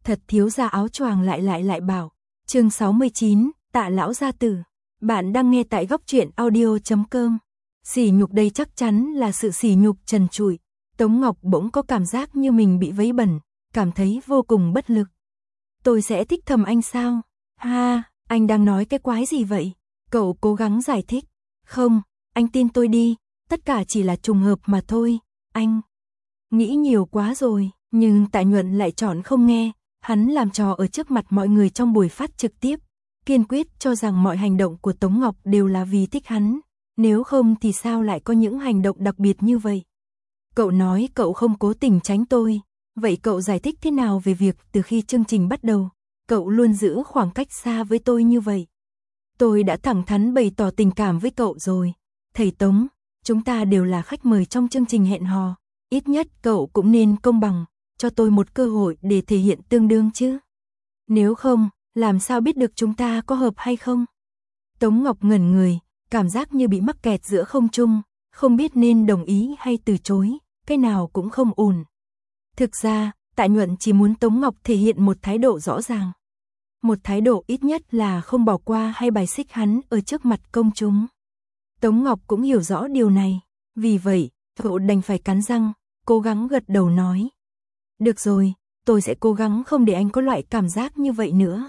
thật thiếu gia áo choàng lại bảo. Chương 69, Tạ lão gia tử. Bạn đang nghe tại goctruyện.audio.com. Sỉ nhục đây chắc chắn là sự sỉ nhục trần trụi. Tống Ngọc bỗng có cảm giác như mình bị vấy bẩn, cảm thấy vô cùng bất lực. Tôi sẽ thích thầm anh sao? Ha, anh đang nói cái quái gì vậy? Cậu cố gắng giải thích. Không, anh tin tôi đi, tất cả chỉ là trùng hợp mà thôi, anh. Nghĩ nhiều quá rồi, nhưng Tạ Nhuận lại chọn không nghe, hắn làm trò ở trước mặt mọi người trong buổi phát trực tiếp, kiên quyết cho rằng mọi hành động của Tống Ngọc đều là vì thích hắn, nếu không thì sao lại có những hành động đặc biệt như vậy. Cậu nói cậu không cố tình tránh tôi, vậy cậu giải thích thế nào về việc từ khi chương trình bắt đầu, cậu luôn giữ khoảng cách xa với tôi như vậy? Tôi đã thẳng thắn bày tỏ tình cảm với cậu rồi, thầy Tống, chúng ta đều là khách mời trong chương trình hẹn hò, ít nhất cậu cũng nên công bằng, cho tôi một cơ hội để thể hiện tương đương chứ. Nếu không, làm sao biết được chúng ta có hợp hay không? Tống Ngọc ngẩn người, cảm giác như bị mắc kẹt giữa không trung, không biết nên đồng ý hay từ chối, cái nào cũng không ổn. Thực ra, Tạ Nhuận chỉ muốn Tống Ngọc thể hiện một thái độ rõ ràng. Một thái độ ít nhất là không bỏ qua hay bài xích hắn ở trước mặt công chúng. Tống Ngọc cũng hiểu rõ điều này, vì vậy, cậu đành phải cắn răng, cố gắng gật đầu nói. Được rồi, tôi sẽ cố gắng không để anh có loại cảm giác như vậy nữa.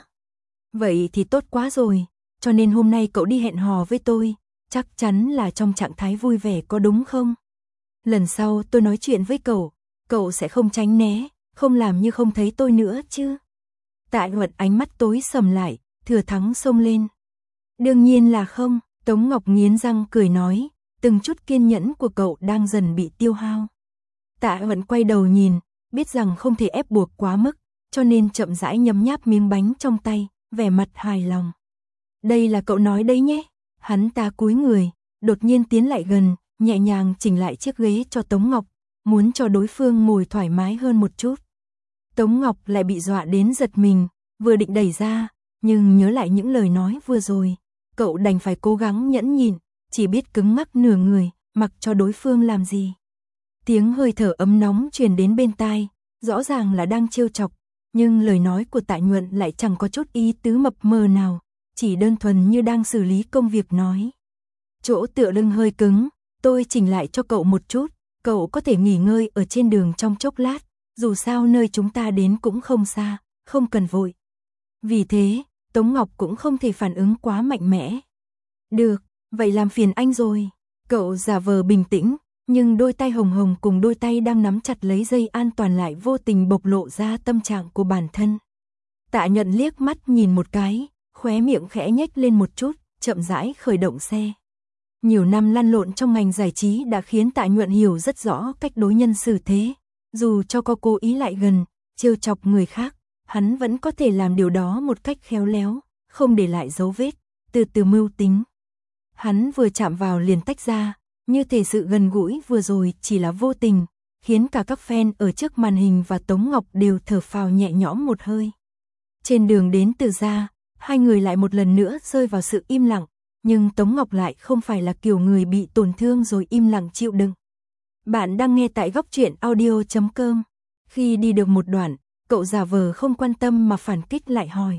Vậy thì tốt quá rồi, cho nên hôm nay cậu đi hẹn hò với tôi, chắc chắn là trong trạng thái vui vẻ có đúng không? Lần sau tôi nói chuyện với cậu sẽ không tránh né, không làm như không thấy tôi nữa chứ? Tạ Nhuận ánh mắt tối sầm lại, thừa thắng xông lên. Đương nhiên là không, Tống Ngọc nghiến răng cười nói, từng chút kiên nhẫn của cậu đang dần bị tiêu hao. Tạ Nhuận quay đầu nhìn, biết rằng không thể ép buộc quá mức, cho nên chậm rãi nhấm nháp miếng bánh trong tay, vẻ mặt hài lòng. Đây là cậu nói đấy nhé. Hắn ta cúi người, đột nhiên tiến lại gần, nhẹ nhàng chỉnh lại chiếc ghế cho Tống Ngọc, muốn cho đối phương ngồi thoải mái hơn một chút. Tống Ngọc lại bị dọa đến giật mình, vừa định đẩy ra, nhưng nhớ lại những lời nói vừa rồi, cậu đành phải cố gắng nhẫn nhịn, chỉ biết cứng ngắc nửa người, mặc cho đối phương làm gì. Tiếng hơi thở ấm nóng truyền đến bên tai, rõ ràng là đang trêu chọc, nhưng lời nói của Tạ Nhuận lại chẳng có chút ý tứ mập mờ nào, chỉ đơn thuần như đang xử lý công việc nói. Chỗ tựa lưng hơi cứng, tôi chỉnh lại cho cậu một chút, cậu có thể nghỉ ngơi ở trên đường trong chốc lát, dù sao nơi chúng ta đến cũng không xa, không cần vội. Vì thế, Tống Ngọc cũng không thể phản ứng quá mạnh mẽ. Được, vậy làm phiền anh rồi. Cậu giả vờ bình tĩnh, nhưng đôi tay hồng hồng cùng đôi tay đang nắm chặt lấy dây an toàn lại vô tình bộc lộ ra tâm trạng của bản thân. Tạ Nhuận liếc mắt nhìn một cái, khóe miệng khẽ nhếch lên một chút, chậm rãi khởi động xe. Nhiều năm lăn lộn trong ngành giải trí đã khiến Tạ Nhuận hiểu rất rõ cách đối nhân xử thế. Dù cho có cố ý lại gần, trêu chọc người khác, hắn vẫn có thể làm điều đó một cách khéo léo, không để lại dấu vết, từ từ mưu tính. Hắn vừa chạm vào liền tách ra, như thể sự gần gũi vừa rồi chỉ là vô tình, khiến cả các fan ở trước màn hình và Tống Ngọc đều thở phào nhẹ nhõm một hơi. Trên đường đến Từ Gia, hai người lại một lần nữa rơi vào sự im lặng, nhưng Tống Ngọc lại không phải là kiểu người bị tổn thương rồi im lặng chịu đựng. Bạn đang nghe tại goctruyện.audio.com. Khi đi được một đoạn, cậu giả vờ không quan tâm mà phản kích lại hỏi.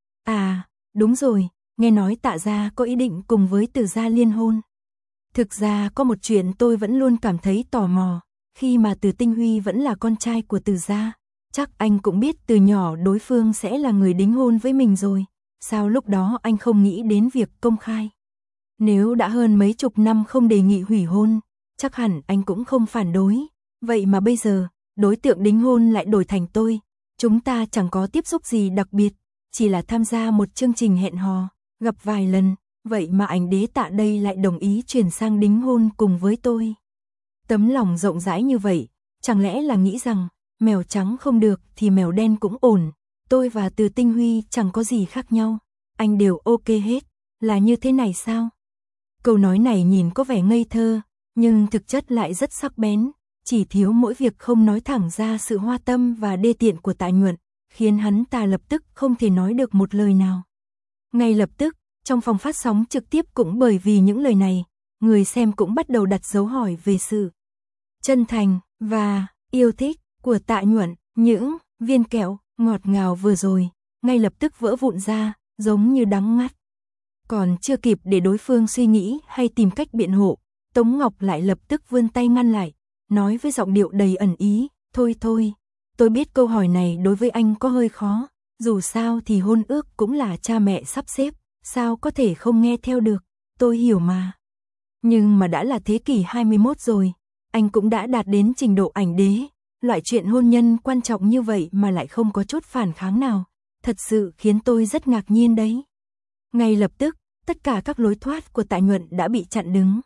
À, đúng rồi, nghe nói Tạ gia có ý định cùng với Từ Gia liên hôn. Thực ra có một chuyện tôi vẫn luôn cảm thấy tò mò, khi mà Từ Tinh Huy vẫn là con trai của Từ Gia, chắc anh cũng biết từ nhỏ đối phương sẽ là người đính hôn với mình rồi, sao lúc đó anh không nghĩ đến việc công khai? Nếu đã hơn mấy chục năm không đề nghị hủy hôn, chắc hẳn anh cũng không phản đối, vậy mà bây giờ, đối tượng đính hôn lại đổi thành tôi, chúng ta chẳng có tiếp xúc gì đặc biệt, chỉ là tham gia một chương trình hẹn hò, gặp vài lần, vậy mà anh đế Tạ đây lại đồng ý chuyển sang đính hôn cùng với tôi. Tấm lòng rộng rãi như vậy, chẳng lẽ là nghĩ rằng, mèo trắng không được thì mèo đen cũng ổn, tôi và Từ Tinh Huy chẳng có gì khác nhau, anh đều ok hết, là như thế này sao? Câu nói này nhìn có vẻ ngây thơ, nhưng thực chất lại rất sắc bén, chỉ thiếu mỗi việc không nói thẳng ra sự hoa tâm và đê tiện của Tạ Nhuận, khiến hắn ta lập tức không thể nói được một lời nào. Ngay lập tức, trong phòng phát sóng trực tiếp cũng bởi vì những lời này, người xem cũng bắt đầu đặt dấu hỏi về sự chân thành và yêu thích của Tạ Nhuận. Những viên kẹo ngọt ngào vừa rồi, ngay lập tức vỡ vụn ra, giống như đắng ngắt. Còn chưa kịp để đối phương suy nghĩ hay tìm cách biện hộ, Tống Ngọc lại lập tức vươn tay ngăn lại, nói với giọng điệu đầy ẩn ý, thôi thôi, tôi biết câu hỏi này đối với anh có hơi khó, dù sao thì hôn ước cũng là cha mẹ sắp xếp, sao có thể không nghe theo được, tôi hiểu mà. Nhưng mà đã là thế kỷ 21 rồi, anh cũng đã đạt đến trình độ ảnh đế, loại chuyện hôn nhân quan trọng như vậy mà lại không có chút phản kháng nào, thật sự khiến tôi rất ngạc nhiên đấy. Ngay lập tức, tất cả các lối thoát của Tạ Nhuận đã bị chặn đứng.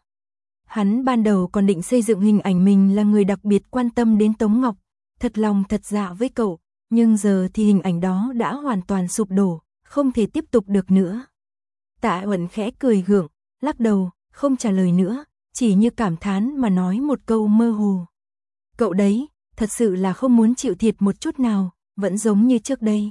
Hắn ban đầu còn định xây dựng hình ảnh mình là người đặc biệt quan tâm đến Tống Ngọc, thật lòng thật dạ với cậu, nhưng giờ thì hình ảnh đó đã hoàn toàn sụp đổ, không thể tiếp tục được nữa. Tạ Nhuận khẽ cười gượng, lắc đầu, không trả lời nữa, chỉ như cảm thán mà nói một câu mơ hồ. Cậu đấy, thật sự là không muốn chịu thiệt một chút nào, vẫn giống như trước đây.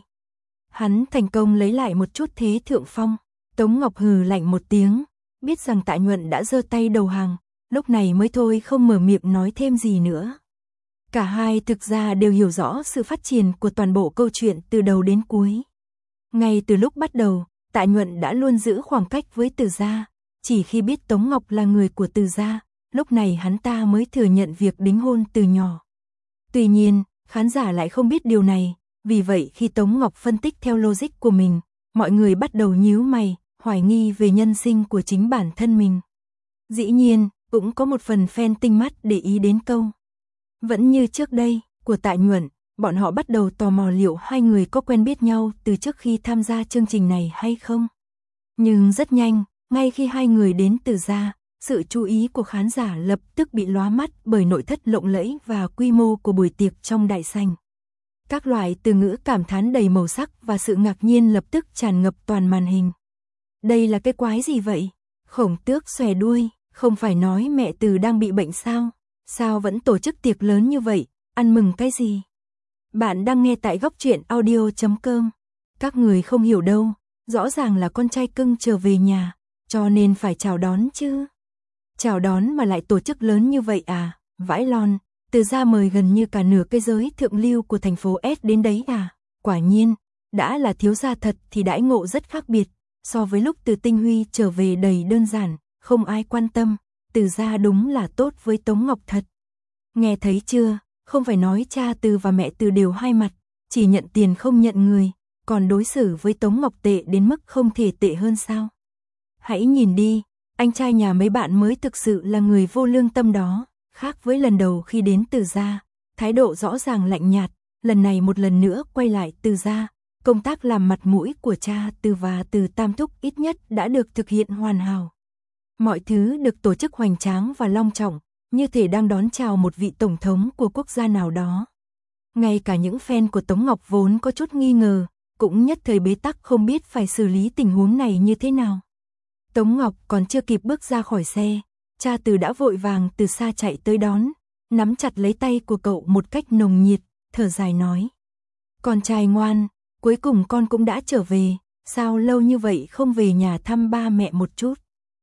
Hắn thành công lấy lại một chút thế thượng phong. Tống Ngọc hừ lạnh một tiếng, biết rằng Tạ Nhuận đã giơ tay đầu hàng, lúc này mới thôi không mở miệng nói thêm gì nữa. Cả hai thực ra đều hiểu rõ sự phát triển của toàn bộ câu chuyện từ đầu đến cuối. Ngay từ lúc bắt đầu, Tạ Nhuận đã luôn giữ khoảng cách với Từ gia, chỉ khi biết Tống Ngọc là người của Từ gia, lúc này hắn ta mới thừa nhận việc đính hôn từ nhỏ. Tuy nhiên, khán giả lại không biết điều này, vì vậy khi Tống Ngọc phân tích theo logic của mình, mọi người bắt đầu nhíu mày, hoài nghi về nhân sinh của chính bản thân mình. Dĩ nhiên, cũng có một phần fan tinh mắt để ý đến câu vẫn như trước đây của Tạ Nhuận, bọn họ bắt đầu tò mò liệu hai người có quen biết nhau từ trước khi tham gia chương trình này hay không. Nhưng rất nhanh, ngay khi hai người đến Từ gia, sự chú ý của khán giả lập tức bị lóa mắt bởi nội thất lộng lẫy và quy mô của buổi tiệc trong đại sảnh. Các loại từ ngữ cảm thán đầy màu sắc và sự ngạc nhiên lập tức tràn ngập toàn màn hình. Đây là cái quái gì vậy? Khổng Tước xòe đuôi, không phải nói mẹ Từ đang bị bệnh sao? Sao vẫn tổ chức tiệc lớn như vậy, ăn mừng cái gì? Bạn đang nghe tại Góc Truyện Audio.com. Các người không hiểu đâu, rõ ràng là con trai cưng trở về nhà, cho nên phải chào đón chứ. Chào đón mà lại tổ chức lớn như vậy à, vãi lon, Từ gia mời gần như cả nửa cái giới thượng lưu của thành phố S đến đấy à, quả nhiên, đã là thiếu gia thật thì đãi ngộ rất khác biệt, so với lúc Từ Tinh Huy trở về đầy đơn giản, không ai quan tâm, Từ gia đúng là tốt với Tống Ngọc thật. Nghe thấy chưa, không phải nói cha Từ và mẹ Từ đều hai mặt, chỉ nhận tiền không nhận người, còn đối xử với Tống Ngọc tệ đến mức không thể tệ hơn sao. Hãy nhìn đi, anh trai nhà mấy bạn mới thực sự là người vô lương tâm đó, khác với lần đầu khi đến Từ gia, thái độ rõ ràng lạnh nhạt, lần này một lần nữa quay lại Từ gia, công tác làm mặt mũi của cha Từ và Từ Tam Thúc ít nhất đã được thực hiện hoàn hảo. Mọi thứ được tổ chức hoành tráng và long trọng, như thể đang đón chào một vị tổng thống của quốc gia nào đó. Ngay cả những fan của Tống Ngọc vốn có chút nghi ngờ, cũng nhất thời bế tắc không biết phải xử lý tình huống này như thế nào. Tống Ngọc còn chưa kịp bước ra khỏi xe, cha Từ đã vội vàng từ xa chạy tới đón, nắm chặt lấy tay của cậu một cách nồng nhiệt, thở dài nói. Con trai ngoan, cuối cùng con cũng đã trở về, sao lâu như vậy không về nhà thăm ba mẹ một chút.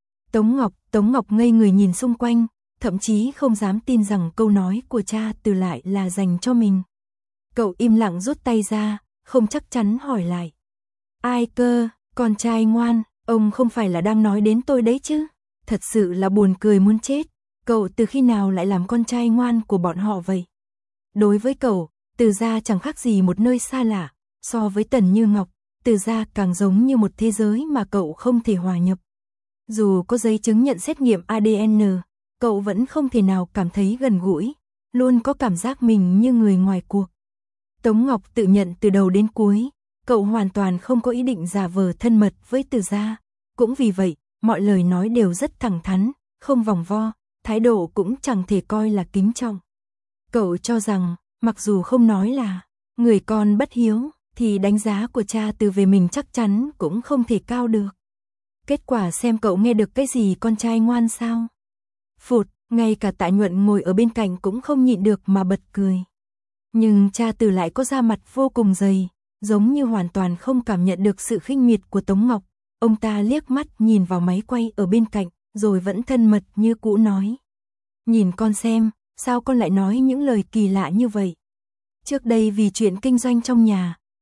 Tống Ngọc ngây người nhìn xung quanh, thậm chí không dám tin rằng câu nói của cha Từ lại là dành cho mình. Cậu im lặng rút tay ra, không chắc chắn hỏi lại. Ai cơ, con trai ngoan, ông không phải là đang nói đến tôi đấy chứ? Thật sự là buồn cười muốn chết, cậu từ khi nào lại làm con trai ngoan của bọn họ vậy? Đối với cậu, Từ gia chẳng khác gì một nơi xa lạ, so với Tần Như Ngọc, Từ gia càng giống như một thế giới mà cậu không thể hòa nhập. Dù có giấy chứng nhận xét nghiệm ADN, cậu vẫn không thể nào cảm thấy gần gũi, luôn có cảm giác mình như người ngoài cuộc. Tống Ngọc tự nhận từ đầu đến cuối, cậu hoàn toàn không có ý định giả vờ thân mật với Từ gia, cũng vì vậy, mọi lời nói đều rất thẳng thắn, không vòng vo, thái độ cũng chẳng thể coi là kính trọng. Cậu cho rằng, mặc dù không nói là người con bất hiếu, thì đánh giá của cha Từ về mình chắc chắn cũng không thể cao được. Kết quả xem cậu nghe được cái gì con trai ngoan sao? Phụt, ngay cả Tạ Nhuận ngồi ở bên cạnh cũng không nhịn được mà bật cười. Nhưng cha Từ lại có da mặt vô cùng dày, giống như hoàn toàn không cảm nhận được sự khinh miệt của Tống Ngọc. Ông ta liếc mắt nhìn vào máy quay ở bên cạnh, rồi vẫn thân mật như cũ nói. Nhìn con xem, sao con lại nói những lời kỳ lạ như vậy? Trước đây vì chuyện kinh doanh trong nhà,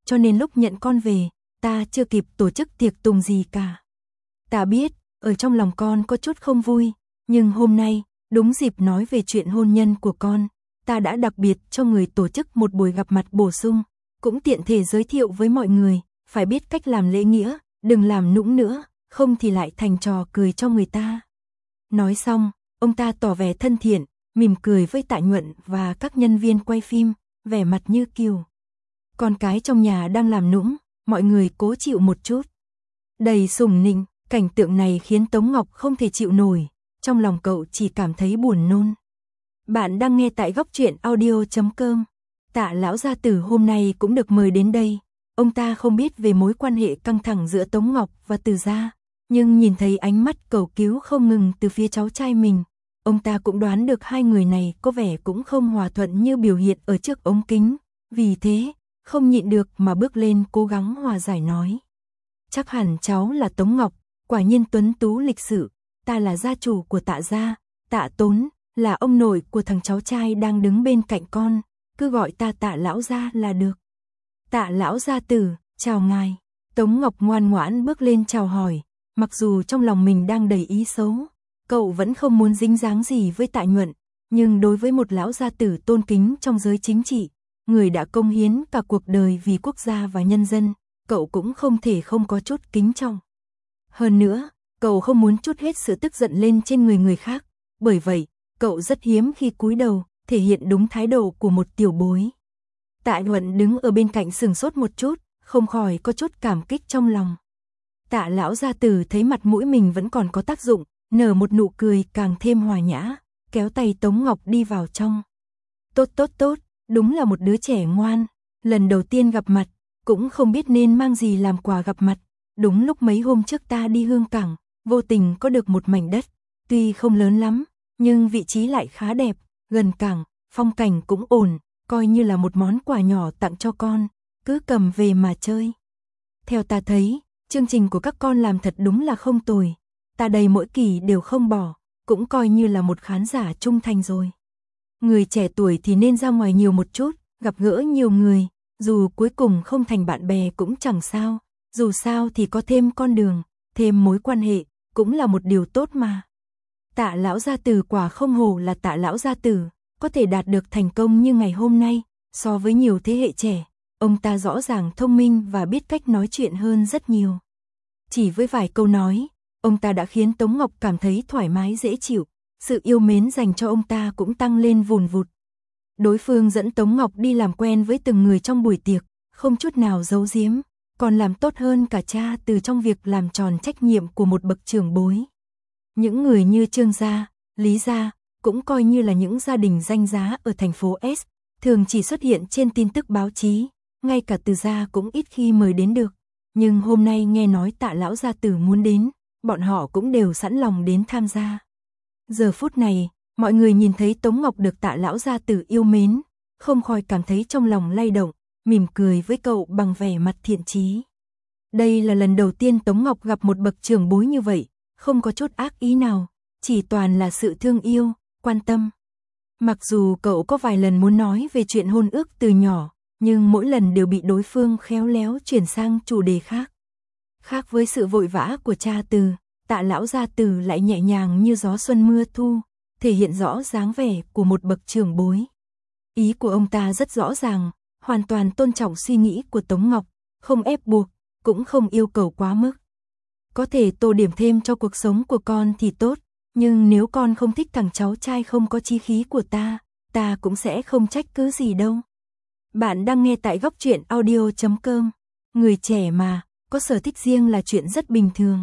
cho nên lúc nhận con về, ta chưa kịp tổ chức tiệc tùng gì cả. Ta biết, ở trong lòng con có chút không vui, nhưng hôm nay, đúng dịp nói về chuyện hôn nhân của con, ta đã đặc biệt cho người tổ chức một buổi gặp mặt bổ sung, cũng tiện thể giới thiệu với mọi người, phải biết cách làm lễ nghĩa, đừng làm nũng nữa, không thì lại thành trò cười cho người ta. Nói xong, ông ta tỏ vẻ thân thiện, mỉm cười với Tạ Nhuận và các nhân viên quay phim, vẻ mặt như kiều. Con cái trong nhà đang làm nũng, mọi người cố chịu một chút. Đầy sủng nịnh, cảnh tượng này khiến Tống Ngọc không thể chịu nổi, trong lòng cậu chỉ cảm thấy buồn nôn. Bạn đang nghe tại góc truyện audio.com. Tạ lão gia tử hôm nay cũng được mời đến đây. Ông ta không biết về mối quan hệ căng thẳng giữa Tống Ngọc và Từ gia, nhưng nhìn thấy ánh mắt cầu cứu không ngừng từ phía cháu trai mình, ông ta cũng đoán được hai người này có vẻ cũng không hòa thuận như biểu hiện ở trước ống kính, vì thế, không nhịn được mà bước lên cố gắng hòa giải nói. Chắc hẳn cháu là Tống Ngọc, quả nhiên tuấn tú lịch sự, ta là gia chủ của Tạ gia, Tạ Tốn, là ông nội của thằng cháu trai đang đứng bên cạnh con, cứ gọi ta Tạ lão gia là được. Tạ lão gia tử, chào ngài. Tống Ngọc ngoan ngoãn bước lên chào hỏi, mặc dù trong lòng mình đang đầy ý xấu, cậu vẫn không muốn dính dáng gì với Tạ Nhuận, nhưng đối với một lão gia tử tôn kính trong giới chính trị, người đã công hiến cả cuộc đời vì quốc gia và nhân dân, cậu cũng không thể không có chút kính trọng. Hơn nữa, cậu không muốn trút hết sự tức giận lên trên người khác, bởi vậy, cậu rất hiếm khi cúi đầu, thể hiện đúng thái độ của một tiểu bối. Tạ Nhuận đứng ở bên cạnh sừng sốt một chút, không khỏi có chút cảm kích trong lòng. Tạ lão gia tử thấy mặt mũi mình vẫn còn có tác dụng, nở một nụ cười càng thêm hòa nhã, kéo tay Tống Ngọc đi vào trong. Tốt, đúng là một đứa trẻ ngoan, lần đầu tiên gặp mặt, cũng không biết nên mang gì làm quà gặp mặt. Đúng lúc mấy hôm trước ta đi Hương Cảng, vô tình có được một mảnh đất, tuy không lớn lắm, nhưng vị trí lại khá đẹp, gần cảng, phong cảnh cũng ổn, coi như là một món quà nhỏ tặng cho con, cứ cầm về mà chơi. Theo ta thấy, chương trình của các con làm thật đúng là không tồi, ta đây mỗi kỳ đều không bỏ, cũng coi như là một khán giả trung thành rồi. Người trẻ tuổi thì nên ra ngoài nhiều một chút, gặp gỡ nhiều người, dù cuối cùng không thành bạn bè cũng chẳng sao, dù sao thì có thêm con đường, thêm mối quan hệ, cũng là một điều tốt mà. Tạ lão gia tử quả không hổ là Tạ lão gia tử, có thể đạt được thành công như ngày hôm nay, so với nhiều thế hệ trẻ, ông ta rõ ràng thông minh và biết cách nói chuyện hơn rất nhiều. Chỉ với vài câu nói, ông ta đã khiến Tống Ngọc cảm thấy thoải mái dễ chịu, sự yêu mến dành cho ông ta cũng tăng lên vùn vụt. Đối phương dẫn Tống Ngọc đi làm quen với từng người trong buổi tiệc, không chút nào giấu giếm, còn làm tốt hơn cả cha Từ trong việc làm tròn trách nhiệm của một bậc trưởng bối. Những người như Trương gia, Lý gia, cũng coi như là những gia đình danh giá ở thành phố S, thường chỉ xuất hiện trên tin tức báo chí, ngay cả Từ gia cũng ít khi mời đến được. Nhưng hôm nay nghe nói Tạ lão gia tử muốn đến, bọn họ cũng đều sẵn lòng đến tham gia. Giờ phút này, mọi người nhìn thấy Tống Ngọc được Tạ lão gia tử yêu mến, không khỏi cảm thấy trong lòng lay động, mỉm cười với cậu bằng vẻ mặt thiện chí. Đây là lần đầu tiên Tống Ngọc gặp một bậc trưởng bối như vậy, không có chút ác ý nào, chỉ toàn là sự thương yêu, quan tâm. Mặc dù cậu có vài lần muốn nói về chuyện hôn ước từ nhỏ, nhưng mỗi lần đều bị đối phương khéo léo chuyển sang chủ đề khác. Khác với sự vội vã của cha Từ, Tạ lão gia tử lại nhẹ nhàng như gió xuân mưa thu, thể hiện rõ dáng vẻ của một bậc trưởng bối. Ý của ông ta rất rõ ràng, hoàn toàn tôn trọng suy nghĩ của Tống Ngọc, không ép buộc, cũng không yêu cầu quá mức. Có thể tô điểm thêm cho cuộc sống của con thì tốt, nhưng nếu con không thích thằng cháu trai không có chí khí của ta cũng sẽ không trách cứ gì đâu. Bạn đang nghe tại góc truyện audio.com. Người trẻ mà, có sở thích riêng là chuyện rất bình thường.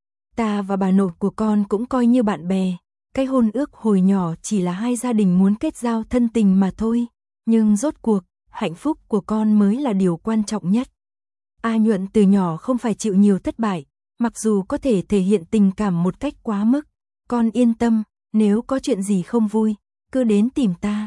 Ta và bà nội của con cũng coi như bạn bè. Cái hôn ước hồi nhỏ chỉ là hai gia đình muốn kết giao thân tình mà thôi. Nhưng rốt cuộc, hạnh phúc của con mới là điều quan trọng nhất. A Nhuận từ nhỏ không phải chịu nhiều thất bại, mặc dù có thể thể hiện tình cảm một cách quá mức. Con yên tâm, nếu có chuyện gì không vui, cứ đến tìm ta.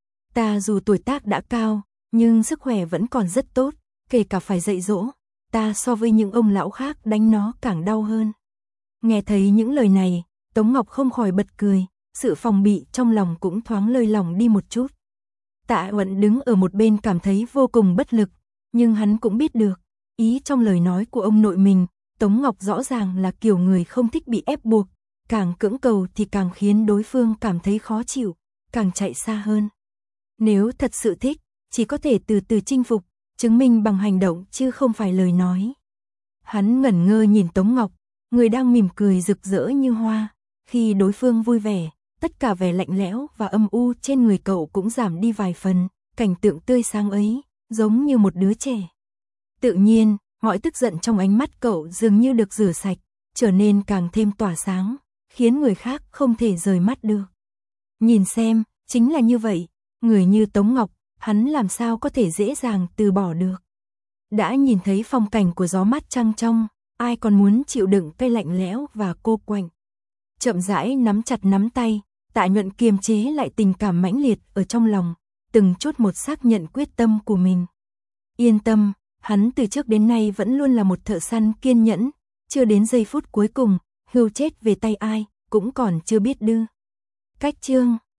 Ta dù tuổi tác đã cao, nhưng sức khỏe vẫn còn rất tốt, kể cả phải dạy dỗ, ta so với những ông lão khác đánh nó càng đau hơn. Nghe thấy những lời này, Tống Ngọc không khỏi bật cười, sự phòng bị trong lòng cũng thoáng lơi lỏng đi một chút. Tạ Uẩn đứng ở một bên cảm thấy vô cùng bất lực, nhưng hắn cũng biết được, ý trong lời nói của ông nội mình, Tống Ngọc rõ ràng là kiểu người không thích bị ép buộc, càng cưỡng cầu thì càng khiến đối phương cảm thấy khó chịu, càng chạy xa hơn. Nếu thật sự thích, chỉ có thể từ từ chinh phục, chứng minh bằng hành động chứ không phải lời nói. Hắn ngẩn ngơ nhìn Tống Ngọc, người đang mỉm cười rực rỡ như hoa, khi đối phương vui vẻ, tất cả vẻ lạnh lẽo và âm u trên người cậu cũng giảm đi vài phần, cảnh tượng tươi sáng ấy, giống như một đứa trẻ. Tự nhiên, mọi tức giận trong ánh mắt cậu dường như được rửa sạch, trở nên càng thêm tỏa sáng, khiến người khác không thể rời mắt được. Nhìn xem, chính là như vậy, người như Tống Ngọc, hắn làm sao có thể dễ dàng từ bỏ được. Đã nhìn thấy phong cảnh của gió mát trăng trong, ai còn muốn chịu đựng cái lạnh lẽo và cô quạnh. Chậm rãi nắm chặt nắm tay, Tạ Nhuận kiềm chế lại tình cảm mãnh liệt ở trong lòng, từng chút một xác nhận quyết tâm của mình. Yên tâm, hắn từ trước đến nay vẫn luôn là một thợ săn kiên nhẫn, chưa đến giây phút cuối cùng, hươu chết về tay ai, cũng còn chưa biết đưa. Cách chương